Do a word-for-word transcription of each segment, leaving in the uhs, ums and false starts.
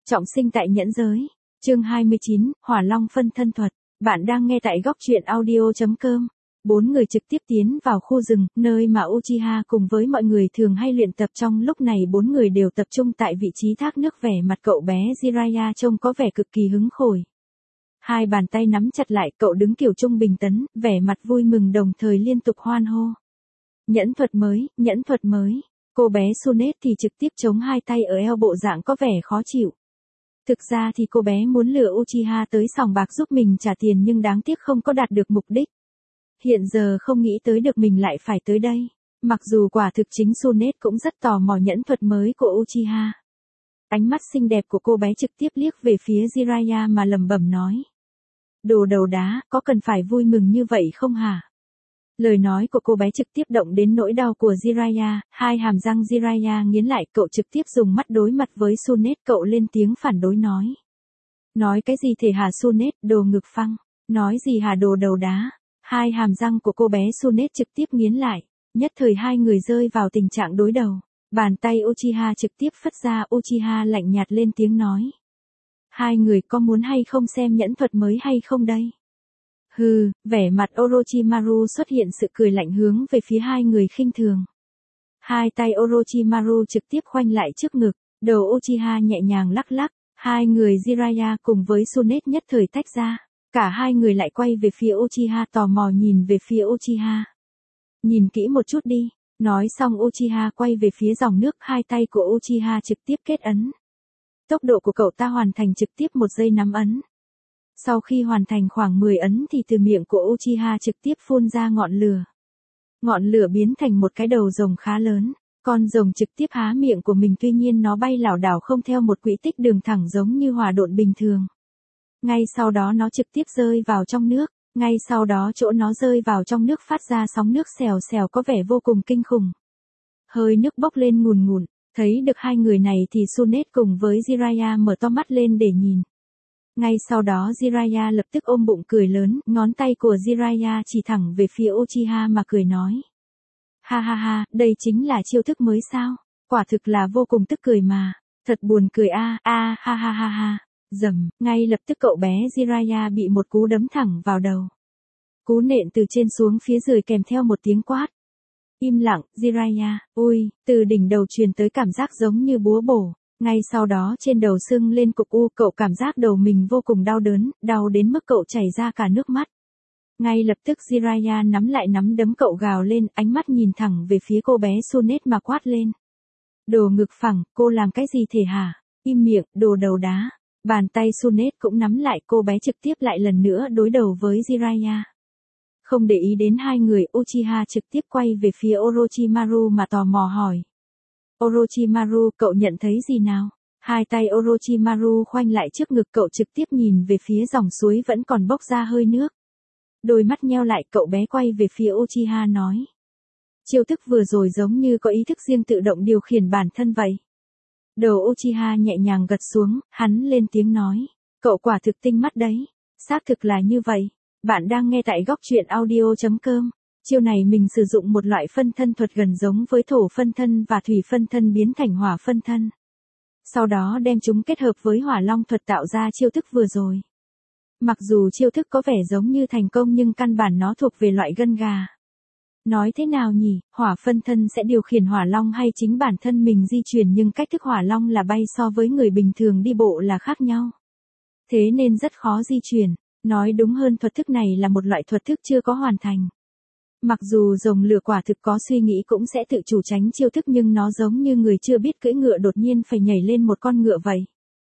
Trọng sinh tại nhẫn giới. Chương hai mươi chín, Hỏa Long phân thân thuật. Bạn đang nghe tại góc truyện audio chấm com. Bốn người trực tiếp tiến vào khu rừng, nơi mà Uchiha cùng với mọi người thường hay luyện tập. Trong lúc này bốn người đều tập trung tại vị trí thác nước. Vẻ mặt cậu bé Jiraiya trông có vẻ cực kỳ hứng khởi. Hai bàn tay nắm chặt lại, cậu đứng kiểu trung bình tấn, vẻ mặt vui mừng đồng thời liên tục hoan hô. Nhẫn thuật mới, nhẫn thuật mới. Cô bé Sunet thì trực tiếp chống hai tay ở eo, bộ dạng có vẻ khó chịu. Thực ra thì cô bé muốn lừa Uchiha tới sòng bạc giúp mình trả tiền, nhưng đáng tiếc không có đạt được mục đích. Hiện giờ không nghĩ tới được mình lại phải tới đây. Mặc dù quả thực chính Sunet cũng rất tò mò nhẫn thuật mới của Uchiha. Ánh mắt xinh đẹp của cô bé trực tiếp liếc về phía Jiraiya mà lẩm bẩm nói. Đồ đầu đá, có cần phải vui mừng như vậy không hả? Lời nói của cô bé trực tiếp động đến nỗi đau của Jiraiya, hai hàm răng Jiraiya nghiến lại, cậu trực tiếp dùng mắt đối mặt với Sunet, cậu lên tiếng phản đối nói. Nói cái gì thể hả Sunet, đồ ngực phăng, nói gì hả đồ đầu đá, hai hàm răng của cô bé Sunet trực tiếp nghiến lại, nhất thời hai người rơi vào tình trạng đối đầu, bàn tay Uchiha trực tiếp phất ra, Uchiha lạnh nhạt lên tiếng nói. Hai người có muốn hay không xem nhẫn thuật mới hay không đây? Hừ, vẻ mặt Orochimaru xuất hiện sự cười lạnh hướng về phía hai người khinh thường. Hai tay Orochimaru trực tiếp khoanh lại trước ngực, đầu Uchiha nhẹ nhàng lắc lắc, hai người Jiraiya cùng với Sunet nhất thời tách ra. Cả hai người lại quay về phía Uchiha, tò mò nhìn về phía Uchiha. Nhìn kỹ một chút đi, nói xong Uchiha quay về phía dòng nước, hai tay của Uchiha trực tiếp kết ấn. Tốc độ của cậu ta hoàn thành trực tiếp một giây nắm ấn. Sau khi hoàn thành khoảng mười ấn thì từ miệng của Uchiha trực tiếp phun ra ngọn lửa. Ngọn lửa biến thành một cái đầu rồng khá lớn. Con rồng trực tiếp há miệng của mình, tuy nhiên nó bay lảo đảo không theo một quỹ tích đường thẳng giống như hỏa độn bình thường. Ngay sau đó nó trực tiếp rơi vào trong nước. Ngay sau đó chỗ nó rơi vào trong nước phát ra sóng nước xèo xèo có vẻ vô cùng kinh khủng. Hơi nước bốc lên ngùn ngụn. Thấy được hai người này thì Sunet cùng với Jiraiya mở to mắt lên để nhìn. Ngay sau đó Jiraiya lập tức ôm bụng cười lớn, ngón tay của Jiraiya chỉ thẳng về phía Uchiha mà cười nói. Ha ha ha, đây chính là chiêu thức mới sao? Quả thực là vô cùng tức cười mà. Thật buồn cười a, a ha ha ha ha. Dầm, ngay lập tức cậu bé Jiraiya bị một cú đấm thẳng vào đầu. Cú nện từ trên xuống phía dưới kèm theo một tiếng quát. Im lặng, Jiraiya, ui, từ đỉnh đầu truyền tới cảm giác giống như búa bổ. Ngay sau đó trên đầu sưng lên cục u, cậu cảm giác đầu mình vô cùng đau đớn, đau đến mức cậu chảy ra cả nước mắt. Ngay lập tức Jiraiya nắm lại nắm đấm, cậu gào lên, ánh mắt nhìn thẳng về phía cô bé Sunet mà quát lên. Đồ ngực phẳng, cô làm cái gì thể hả? Im miệng, đồ đầu đá. Bàn tay Sunet cũng nắm lại, cô bé trực tiếp lại lần nữa đối đầu với Jiraiya. Không để ý đến hai người, Uchiha trực tiếp quay về phía Orochimaru mà tò mò hỏi. Orochimaru, cậu nhận thấy gì nào? Hai tay Orochimaru khoanh lại trước ngực, cậu trực tiếp nhìn về phía dòng suối vẫn còn bốc ra hơi nước. Đôi mắt nheo lại, cậu bé quay về phía Uchiha nói. Chiêu thức vừa rồi giống như có ý thức riêng tự động điều khiển bản thân vậy. Đầu Uchiha nhẹ nhàng gật xuống, hắn lên tiếng nói. Cậu quả thực tinh mắt đấy. Xác thực là như vậy. Bạn đang nghe tại góc truyện audio chấm com. Chiêu này mình sử dụng một loại phân thân thuật gần giống với thổ phân thân và thủy phân thân biến thành hỏa phân thân. Sau đó đem chúng kết hợp với hỏa long thuật tạo ra chiêu thức vừa rồi. Mặc dù chiêu thức có vẻ giống như thành công nhưng căn bản nó thuộc về loại gân gà. Nói thế nào nhỉ, hỏa phân thân sẽ điều khiển hỏa long hay chính bản thân mình di chuyển, nhưng cách thức hỏa long là bay so với người bình thường đi bộ là khác nhau. Thế nên rất khó di chuyển. Nói đúng hơn, thuật thức này là một loại thuật thức chưa có hoàn thành. Mặc dù rồng lửa quả thực có suy nghĩ cũng sẽ tự chủ tránh chiêu thức, nhưng nó giống như người chưa biết cưỡi ngựa đột nhiên phải nhảy lên một con ngựa vậy.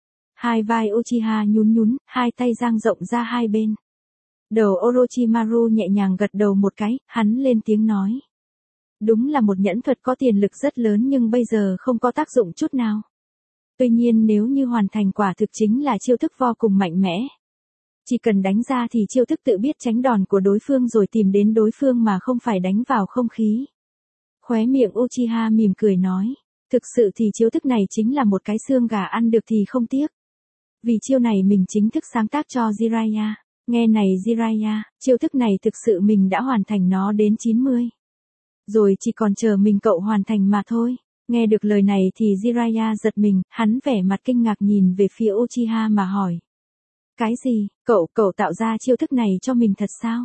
Hai vai Uchiha nhún nhún, hai tay dang rộng ra hai bên. Đầu Orochimaru nhẹ nhàng gật đầu một cái, hắn lên tiếng nói. Đúng là một nhẫn thuật có tiền lực rất lớn nhưng bây giờ không có tác dụng chút nào. Tuy nhiên nếu như hoàn thành quả thực chính là chiêu thức vô cùng mạnh mẽ. Chỉ cần đánh ra thì chiêu thức tự biết tránh đòn của đối phương rồi tìm đến đối phương mà không phải đánh vào không khí. Khóe miệng Uchiha mỉm cười nói. Thực sự thì chiêu thức này chính là một cái xương gà ăn được thì không tiếc. Vì chiêu này mình chính thức sáng tác cho Jiraiya. Nghe này Jiraiya, chiêu thức này thực sự mình đã hoàn thành nó đến chín mươi. Rồi chỉ còn chờ mình cậu hoàn thành mà thôi. Nghe được lời này thì Jiraiya giật mình, hắn vẻ mặt kinh ngạc nhìn về phía Uchiha mà hỏi. Cái gì, cậu, cậu tạo ra chiêu thức này cho mình thật sao?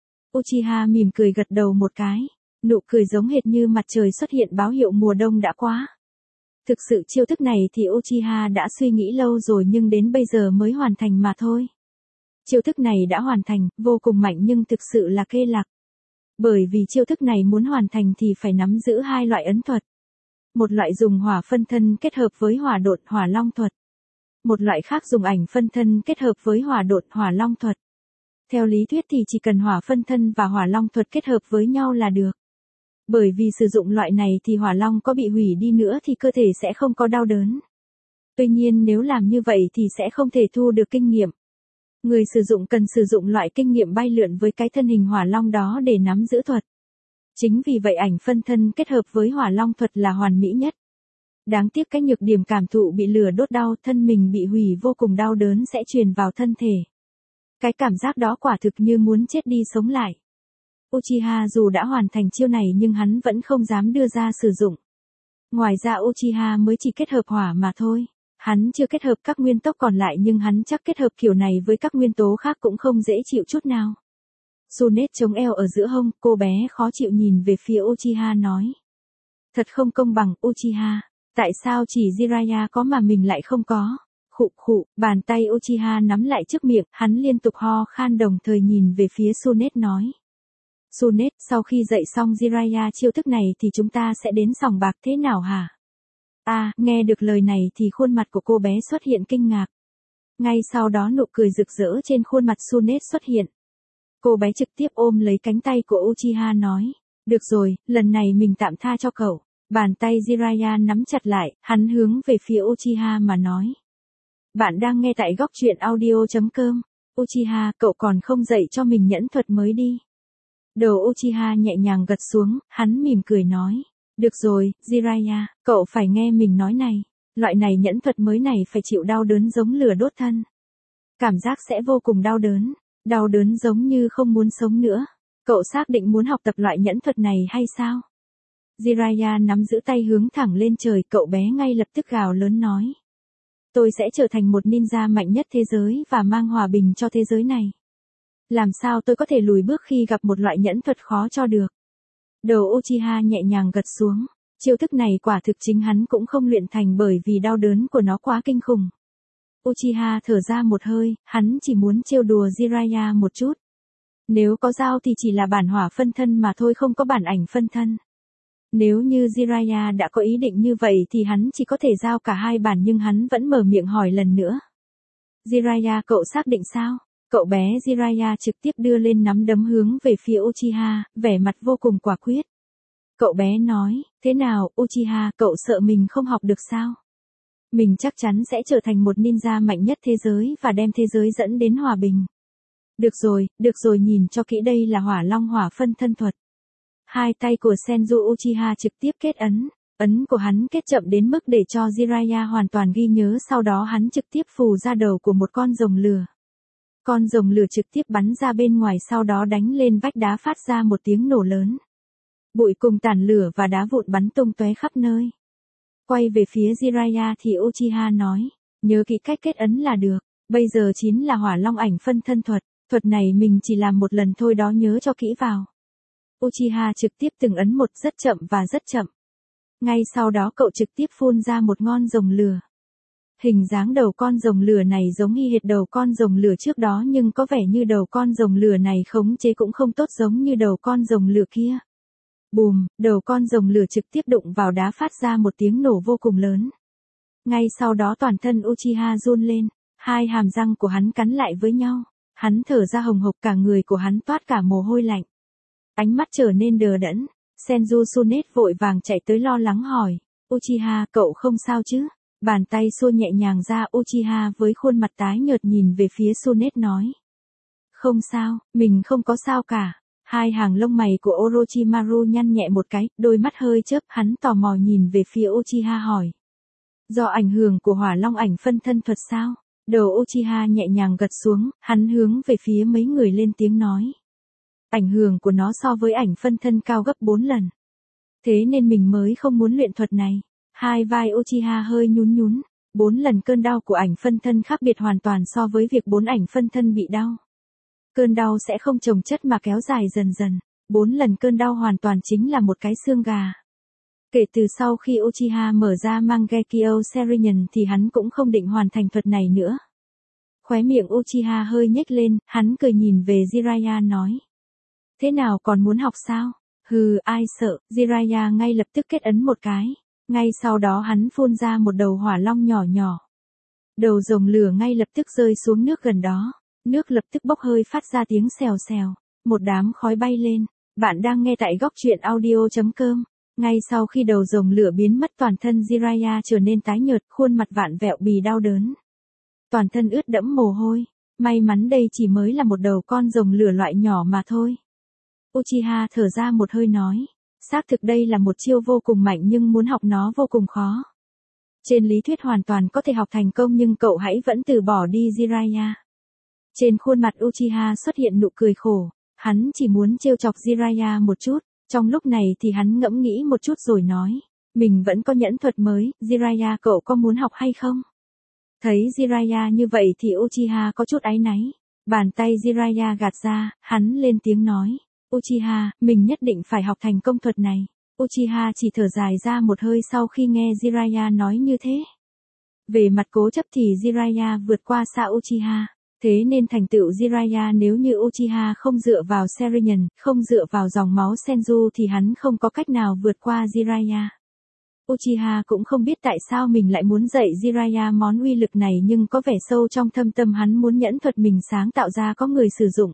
Uchiha mỉm cười gật đầu một cái, nụ cười giống hệt như mặt trời xuất hiện báo hiệu mùa đông đã qua. Thực sự chiêu thức này thì Uchiha đã suy nghĩ lâu rồi nhưng đến bây giờ mới hoàn thành mà thôi. Chiêu thức này đã hoàn thành, vô cùng mạnh nhưng thực sự là kê lạc. Bởi vì chiêu thức này muốn hoàn thành thì phải nắm giữ hai loại ấn thuật. Một loại dùng hỏa phân thân kết hợp với hỏa độn hỏa long thuật. Một loại khác dùng ảnh phân thân kết hợp với hỏa độn hỏa long thuật. Theo lý thuyết thì chỉ cần hỏa phân thân và hỏa long thuật kết hợp với nhau là được. Bởi vì sử dụng loại này thì hỏa long có bị hủy đi nữa thì cơ thể sẽ không có đau đớn. Tuy nhiên nếu làm như vậy thì sẽ không thể thu được kinh nghiệm. Người sử dụng cần sử dụng loại kinh nghiệm bay lượn với cái thân hình hỏa long đó để nắm giữ thuật. Chính vì vậy ảnh phân thân kết hợp với hỏa long thuật là hoàn mỹ nhất. Đáng tiếc cái nhược điểm cảm thụ bị lửa đốt đau, thân mình bị hủy vô cùng đau đớn sẽ truyền vào thân thể. Cái cảm giác đó quả thực như muốn chết đi sống lại. Uchiha dù đã hoàn thành chiêu này nhưng hắn vẫn không dám đưa ra sử dụng. Ngoài ra Uchiha mới chỉ kết hợp hỏa mà thôi. Hắn chưa kết hợp các nguyên tốc còn lại nhưng hắn chắc kết hợp kiểu này với các nguyên tố khác cũng không dễ chịu chút nào. Tsunade chống eo ở giữa hông, cô bé khó chịu nhìn về phía Uchiha nói. Thật không công bằng, Uchiha. Tại sao chỉ Jiraiya có mà mình lại không có? Khụ khụ, bàn tay Uchiha nắm lại trước miệng, hắn liên tục ho khan đồng thời nhìn về phía Tsunade nói. Tsunade, sau khi dạy xong Jiraiya chiêu thức này thì chúng ta sẽ đến sòng bạc thế nào hả? À, nghe được lời này thì khuôn mặt của cô bé xuất hiện kinh ngạc. Ngay sau đó nụ cười rực rỡ trên khuôn mặt Tsunade xuất hiện. Cô bé trực tiếp ôm lấy cánh tay của Uchiha nói. Được rồi, lần này mình tạm tha cho cậu. Bàn tay Jiraiya nắm chặt lại, hắn hướng về phía Uchiha mà nói. Bạn đang nghe tại góc truyện audio chấm com. Uchiha, cậu còn không dạy cho mình nhẫn thuật mới đi. Đầu Uchiha nhẹ nhàng gật xuống, hắn mỉm cười nói. Được rồi, Jiraiya, cậu phải nghe mình nói này. Loại này nhẫn thuật mới này phải chịu đau đớn giống lửa đốt thân. Cảm giác sẽ vô cùng đau đớn. Đau đớn giống như không muốn sống nữa. Cậu xác định muốn học tập loại nhẫn thuật này hay sao? Jiraiya nắm giữ tay hướng thẳng lên trời, cậu bé ngay lập tức gào lớn nói. Tôi sẽ trở thành một ninja mạnh nhất thế giới và mang hòa bình cho thế giới này. Làm sao tôi có thể lùi bước khi gặp một loại nhẫn thuật khó cho được? Đầu Uchiha nhẹ nhàng gật xuống. Chiêu thức này quả thực chính hắn cũng không luyện thành bởi vì đau đớn của nó quá kinh khủng. Uchiha thở ra một hơi, hắn chỉ muốn trêu đùa Jiraiya một chút. Nếu có dao thì chỉ là bản hỏa phân thân mà thôi, không có bản ảnh phân thân. Nếu như Jiraiya đã có ý định như vậy thì hắn chỉ có thể giao cả hai bản nhưng hắn vẫn mở miệng hỏi lần nữa. Jiraiya, cậu xác định sao? Cậu bé Jiraiya trực tiếp đưa lên nắm đấm hướng về phía Uchiha, vẻ mặt vô cùng quả quyết. Cậu bé nói, thế nào, Uchiha, cậu sợ mình không học được sao? Mình chắc chắn sẽ trở thành một ninja mạnh nhất thế giới và đem thế giới dẫn đến hòa bình. Được rồi, được rồi, nhìn cho kỹ, đây là hỏa long hỏa phân thân thuật. Hai tay của Senju Uchiha trực tiếp kết ấn. Ấn của hắn kết chậm đến mức để cho Jiraiya hoàn toàn ghi nhớ, sau đó hắn trực tiếp phù ra đầu của một con rồng lửa. Con rồng lửa trực tiếp bắn ra bên ngoài, sau đó đánh lên vách đá phát ra một tiếng nổ lớn. Bụi cùng tàn lửa và đá vụn bắn tung tóe khắp nơi. Quay về phía Jiraiya thì Uchiha nói, nhớ kỹ cách kết ấn là được, bây giờ chính là hỏa long ảnh phân thân thuật, thuật này mình chỉ làm một lần thôi đó, nhớ cho kỹ vào. Uchiha trực tiếp từng ấn một, rất chậm và rất chậm. Ngay sau đó cậu trực tiếp phun ra một ngọn rồng lửa. Hình dáng đầu con rồng lửa này giống y hệt đầu con rồng lửa trước đó nhưng có vẻ như đầu con rồng lửa này khống chế cũng không tốt giống như đầu con rồng lửa kia. Bùm, đầu con rồng lửa trực tiếp đụng vào đá phát ra một tiếng nổ vô cùng lớn. Ngay sau đó toàn thân Uchiha run lên, hai hàm răng của hắn cắn lại với nhau, hắn thở ra hồng hộc, cả người của hắn toát cả mồ hôi lạnh. Ánh mắt trở nên đờ đẫn, Senju Tsunade vội vàng chạy tới lo lắng hỏi, Uchiha, cậu không sao chứ? Bàn tay xua nhẹ nhàng ra, Uchiha với khuôn mặt tái nhợt nhìn về phía Tsunade nói. Không sao, mình không có sao cả. Hai hàng lông mày của Orochimaru nhăn nhẹ một cái, đôi mắt hơi chớp, hắn tò mò nhìn về phía Uchiha hỏi. Do ảnh hưởng của hỏa long ảnh phân thân thuật sao? Đầu Uchiha nhẹ nhàng gật xuống, hắn hướng về phía mấy người lên tiếng nói. Ảnh hưởng của nó so với ảnh phân thân cao gấp bốn lần. Thế nên mình mới không muốn luyện thuật này. Hai vai Uchiha hơi nhún nhún. Bốn lần cơn đau của ảnh phân thân khác biệt hoàn toàn so với việc bốn ảnh phân thân bị đau. Cơn đau sẽ không chồng chất mà kéo dài dần dần. Bốn lần cơn đau hoàn toàn chính là một cái xương gà. Kể từ sau khi Uchiha mở ra Mangekyo Sharingan thì hắn cũng không định hoàn thành thuật này nữa. Khóe miệng Uchiha hơi nhếch lên, hắn cười nhìn về Jiraiya nói. Thế nào còn muốn học sao? Hừ, ai sợ, Jiraiya ngay lập tức kết ấn một cái. Ngay sau đó hắn phun ra một đầu hỏa long nhỏ nhỏ. Đầu rồng lửa ngay lập tức rơi xuống nước gần đó. Nước lập tức bốc hơi phát ra tiếng xèo xèo. Một đám khói bay lên. Bạn đang nghe tại góc truyện audio chấm com. Ngay sau khi đầu rồng lửa biến mất toàn thân Jiraiya trở nên tái nhợt, khuôn mặt vạn vẹo bì đau đớn. Toàn thân ướt đẫm mồ hôi. May mắn đây chỉ mới là một đầu con rồng lửa loại nhỏ mà thôi. Uchiha thở ra một hơi nói. Xác thực đây là một chiêu vô cùng mạnh nhưng muốn học nó vô cùng khó. Trên lý thuyết hoàn toàn có thể học thành công nhưng cậu hãy vẫn từ bỏ đi Jiraiya. Trên khuôn mặt Uchiha xuất hiện nụ cười khổ. Hắn chỉ muốn trêu chọc Jiraiya một chút. Trong lúc này thì hắn ngẫm nghĩ một chút rồi nói. Mình vẫn có nhẫn thuật mới, Jiraiya cậu có muốn học hay không? Thấy Jiraiya như vậy thì Uchiha có chút áy náy. Bàn tay Jiraiya gạt ra, hắn lên tiếng nói. Uchiha, mình nhất định phải học thành công thuật này. Uchiha chỉ thở dài ra một hơi sau khi nghe Jiraiya nói như thế. Về mặt cố chấp thì Jiraiya vượt qua xa Uchiha. Thế nên thành tựu Jiraiya nếu như Uchiha không dựa vào Sharingan, không dựa vào dòng máu Senju thì hắn không có cách nào vượt qua Jiraiya. Uchiha cũng không biết tại sao mình lại muốn dạy Jiraiya món uy lực này nhưng có vẻ sâu trong thâm tâm hắn muốn nhẫn thuật mình sáng tạo ra có người sử dụng.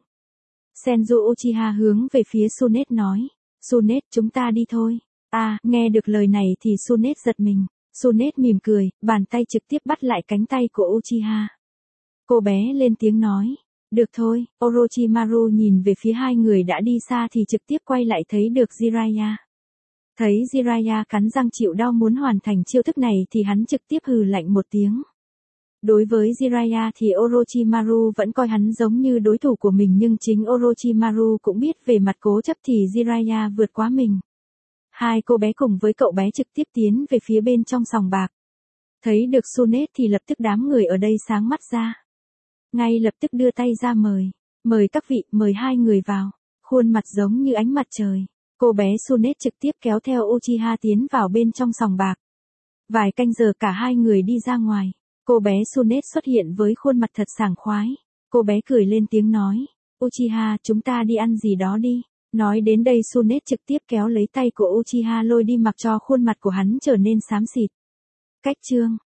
Senju Uchiha hướng về phía Tsunade nói. Tsunade chúng ta đi thôi. À, nghe được lời này thì Tsunade giật mình. Tsunade mỉm cười, bàn tay trực tiếp bắt lại cánh tay của Uchiha. Cô bé lên tiếng nói. Được thôi, Orochimaru nhìn về phía hai người đã đi xa thì trực tiếp quay lại thấy được Jiraiya. Thấy Jiraiya cắn răng chịu đau muốn hoàn thành chiêu thức này thì hắn trực tiếp hừ lạnh một tiếng. Đối với Jiraiya thì Orochimaru vẫn coi hắn giống như đối thủ của mình nhưng chính Orochimaru cũng biết về mặt cố chấp thì Jiraiya vượt quá mình. Hai cô bé cùng với cậu bé trực tiếp tiến về phía bên trong sòng bạc. Thấy được Tsunade thì lập tức đám người ở đây sáng mắt ra. Ngay lập tức đưa tay ra mời. Mời các vị, mời hai người vào. Khuôn mặt giống như ánh mặt trời. Cô bé Tsunade trực tiếp kéo theo Uchiha tiến vào bên trong sòng bạc. Vài canh giờ cả hai người đi ra ngoài. Cô bé Tsunade xuất hiện với khuôn mặt thật sảng khoái. Cô bé cười lên tiếng nói. Uchiha chúng ta đi ăn gì đó đi. Nói đến đây Tsunade trực tiếp kéo lấy tay của Uchiha lôi đi mặc cho khuôn mặt của hắn trở nên xám xịt. Cách chương